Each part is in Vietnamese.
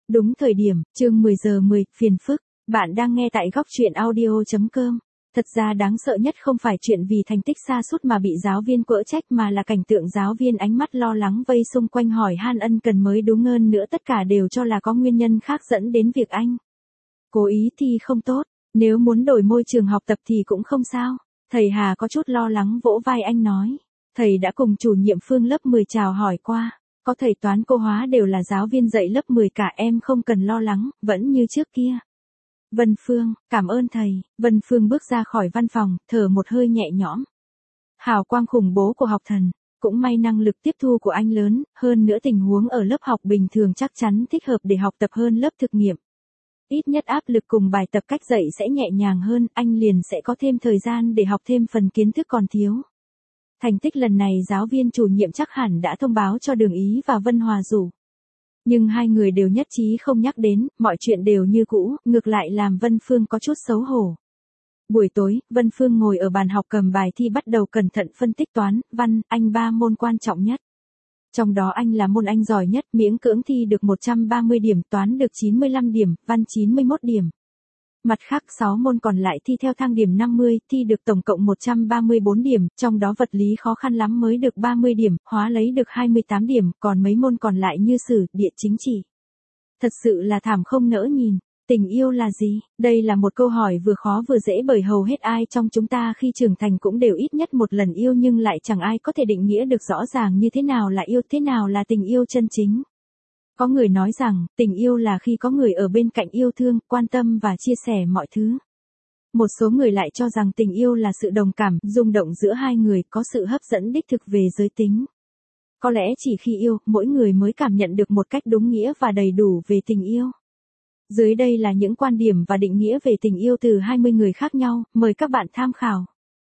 Đúng thời điểm, chương 10 giờ 10, phiền phức. Bạn đang nghe tại góc truyện audio.com. Thật ra đáng sợ nhất không phải chuyện vì thành tích sa sút mà bị giáo viên quở trách mà là cảnh tượng giáo viên ánh mắt lo lắng vây xung quanh hỏi han ân cần mới đúng, hơn nữa tất cả đều cho là có nguyên nhân khác dẫn đến việc anh cố ý thi không tốt. Nếu muốn đổi môi trường học tập thì cũng không sao. Thầy Hà có chút lo lắng vỗ vai anh nói. Thầy đã cùng chủ nhiệm Phương lớp 10 chào hỏi qua. Có thầy toán cô hóa đều là giáo viên dạy lớp 10 cả, em không cần lo lắng, vẫn như trước kia. Vân Phương, cảm ơn thầy. Vân Phương bước ra khỏi văn phòng, thở một hơi nhẹ nhõm. Hào quang khủng bố của học thần. Cũng may năng lực tiếp thu của anh lớn, hơn nữa tình huống ở lớp học bình thường chắc chắn thích hợp để học tập hơn lớp thực nghiệm. Ít nhất áp lực cùng bài tập cách dạy sẽ nhẹ nhàng hơn, anh liền sẽ có thêm thời gian để học thêm phần kiến thức còn thiếu. Thành tích lần này giáo viên chủ nhiệm chắc hẳn đã thông báo cho Đường Ý và Vân Hòa Dụ. Nhưng hai người đều nhất trí không nhắc đến, mọi chuyện đều như cũ, ngược lại làm Vân Phương có chút xấu hổ. Buổi tối, Vân Phương ngồi ở bàn học cầm bài thi bắt đầu cẩn thận phân tích toán, văn, Anh 3 môn quan trọng nhất. Trong đó Anh là môn Anh giỏi nhất, miễn cưỡng thi được 130 điểm, toán được 95 điểm, văn 91 điểm. Mặt khác 6 môn còn lại thi theo thang điểm 50, thi được tổng cộng 134 điểm, trong đó vật lý khó khăn lắm mới được 30 điểm, hóa lấy được 28 điểm, còn mấy môn còn lại như sử, địa chính trị. Thật sự là thảm không nỡ nhìn. Tình yêu là gì? Đây là một câu hỏi vừa khó vừa dễ bởi hầu hết ai trong chúng ta khi trưởng thành cũng đều ít nhất một lần yêu, nhưng lại chẳng ai có thể định nghĩa được rõ ràng như thế nào là yêu, thế nào là tình yêu chân chính. Có người nói rằng, tình yêu là khi có người ở bên cạnh yêu thương, quan tâm và chia sẻ mọi thứ. Một số người lại cho rằng tình yêu là sự đồng cảm, rung động giữa hai người, có sự hấp dẫn đích thực về giới tính. Có lẽ chỉ khi yêu, mỗi người mới cảm nhận được một cách đúng nghĩa và đầy đủ về tình yêu. Dưới đây là những quan điểm và định nghĩa về tình yêu từ 20 người khác nhau, mời các bạn tham khảo.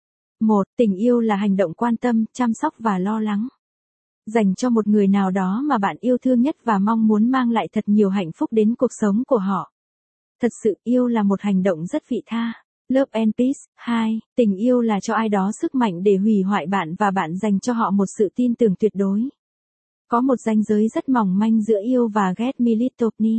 1. Tình yêu là hành động quan tâm, chăm sóc và lo lắng. Dành cho một người nào đó mà bạn yêu thương nhất và mong muốn mang lại thật nhiều hạnh phúc đến cuộc sống của họ. Thật sự, yêu là một hành động rất vị tha. Love and Peace. 2. Tình yêu là cho ai đó sức mạnh để hủy hoại bạn và bạn dành cho họ một sự tin tưởng tuyệt đối. Có một ranh giới rất mỏng manh giữa yêu và ghét Militopni.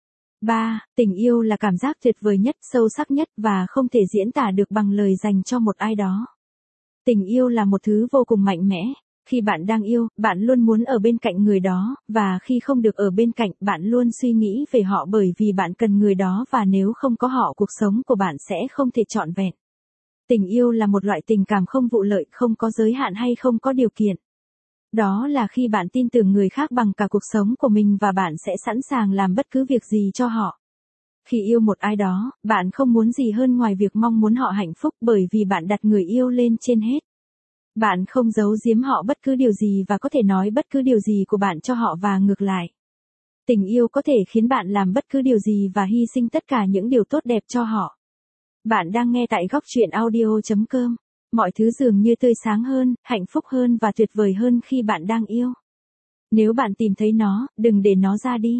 3. Tình yêu là cảm giác tuyệt vời nhất, sâu sắc nhất và không thể diễn tả được bằng lời dành cho một ai đó. Tình yêu là một thứ vô cùng mạnh mẽ. Khi bạn đang yêu, bạn luôn muốn ở bên cạnh người đó, và khi không được ở bên cạnh, bạn luôn suy nghĩ về họ bởi vì bạn cần người đó và nếu không có họ cuộc sống của bạn sẽ không thể trọn vẹn. Tình yêu là một loại tình cảm không vụ lợi, không có giới hạn hay không có điều kiện. Đó là khi bạn tin tưởng người khác bằng cả cuộc sống của mình và bạn sẽ sẵn sàng làm bất cứ việc gì cho họ. Khi yêu một ai đó, bạn không muốn gì hơn ngoài việc mong muốn họ hạnh phúc bởi vì bạn đặt người yêu lên trên hết. Bạn không giấu giếm họ bất cứ điều gì và có thể nói bất cứ điều gì của bạn cho họ và ngược lại. Tình yêu có thể khiến bạn làm bất cứ điều gì và hy sinh tất cả những điều tốt đẹp cho họ. Bạn đang nghe tại góc truyện audio.com. Mọi thứ dường như tươi sáng hơn, hạnh phúc hơn và tuyệt vời hơn khi bạn đang yêu. Nếu bạn tìm thấy nó, đừng để nó ra đi.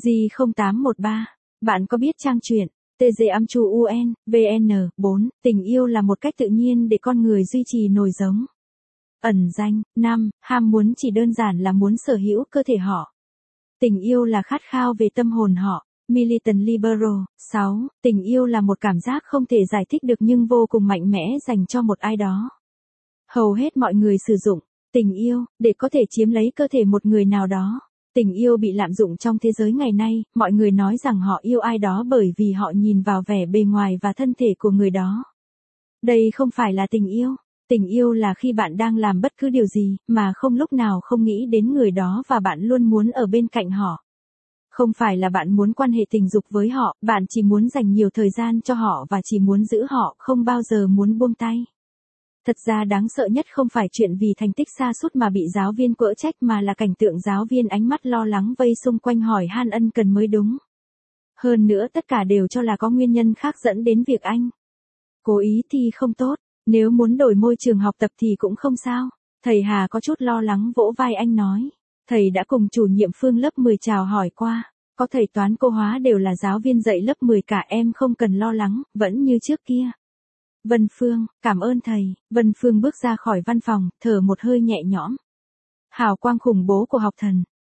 G0813. Bạn có biết trang truyện TGAMCHUUN, VN, 4, tình yêu là một cách tự nhiên để con người duy trì nổi giống. Ẩn danh. 5. Ham muốn chỉ đơn giản là muốn sở hữu cơ thể họ. Tình yêu là khát khao về tâm hồn họ. Militant Libero. 6. Tình yêu là một cảm giác không thể giải thích được nhưng vô cùng mạnh mẽ dành cho một ai đó. Hầu hết mọi người sử dụng tình yêu để có thể chiếm lấy cơ thể một người nào đó. Tình yêu bị lạm dụng trong thế giới ngày nay, mọi người nói rằng họ yêu ai đó bởi vì họ nhìn vào vẻ bề ngoài và thân thể của người đó. Đây không phải là tình yêu. Tình yêu là khi bạn đang làm bất cứ điều gì mà không lúc nào không nghĩ đến người đó và bạn luôn muốn ở bên cạnh họ. Không phải là bạn muốn quan hệ tình dục với họ, bạn chỉ muốn dành nhiều thời gian cho họ và chỉ muốn giữ họ, không bao giờ muốn buông tay. Thật ra đáng sợ nhất không phải chuyện vì thành tích sa sút mà bị giáo viên quở trách mà là cảnh tượng giáo viên ánh mắt lo lắng vây xung quanh hỏi han ân cần mới đúng. Hơn nữa tất cả đều cho là có nguyên nhân khác dẫn đến việc anh cố ý thi không tốt. Nếu muốn đổi môi trường học tập thì cũng không sao. Thầy Hà có chút lo lắng vỗ vai anh nói. Thầy đã cùng chủ nhiệm Phương lớp 10 chào hỏi qua. Có thầy toán cô hóa đều là giáo viên dạy lớp 10 cả, em không cần lo lắng, vẫn như trước kia. Vân Phương, cảm ơn thầy. Vân Phương bước ra khỏi văn phòng, thở một hơi nhẹ nhõm. Hào quang khủng bố của học thần.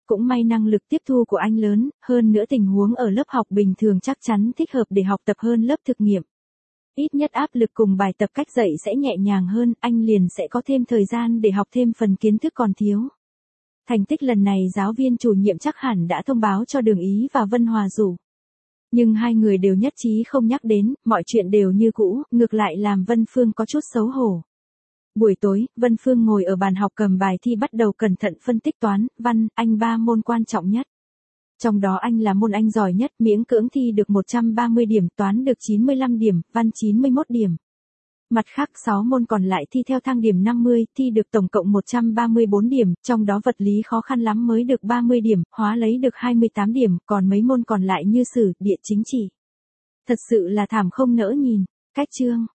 cũng may năng lực tiếp thu của anh lớn, hơn nữa tình huống ở lớp học bình thường chắc chắn thích hợp để học tập hơn lớp thực nghiệm. Ít nhất áp lực cùng bài tập cách dạy sẽ nhẹ nhàng hơn, anh liền sẽ có thêm thời gian để học thêm phần kiến thức còn thiếu. Thành tích lần này giáo viên chủ nhiệm chắc hẳn đã thông báo cho Đường Ý và Vân Hòa Dụ. Nhưng hai người đều nhất trí không nhắc đến, mọi chuyện đều như cũ, ngược lại làm Vân Phương có chút xấu hổ. Buổi tối, Vân Phương ngồi ở bàn học cầm bài thi bắt đầu cẩn thận phân tích toán, văn, Anh 3 môn quan trọng nhất. Trong đó Anh là môn Anh giỏi nhất, miễn cưỡng thi được 130 điểm, toán được 95 điểm, văn 91 điểm. Mặt khác 6 môn còn lại thi theo thang điểm 50, thi được tổng cộng 134 điểm, trong đó vật lý khó khăn lắm mới được 30 điểm, hóa lấy được 28 điểm, còn mấy môn còn lại như sử, địa chính trị. Thật sự là thảm không nỡ nhìn. Cách chương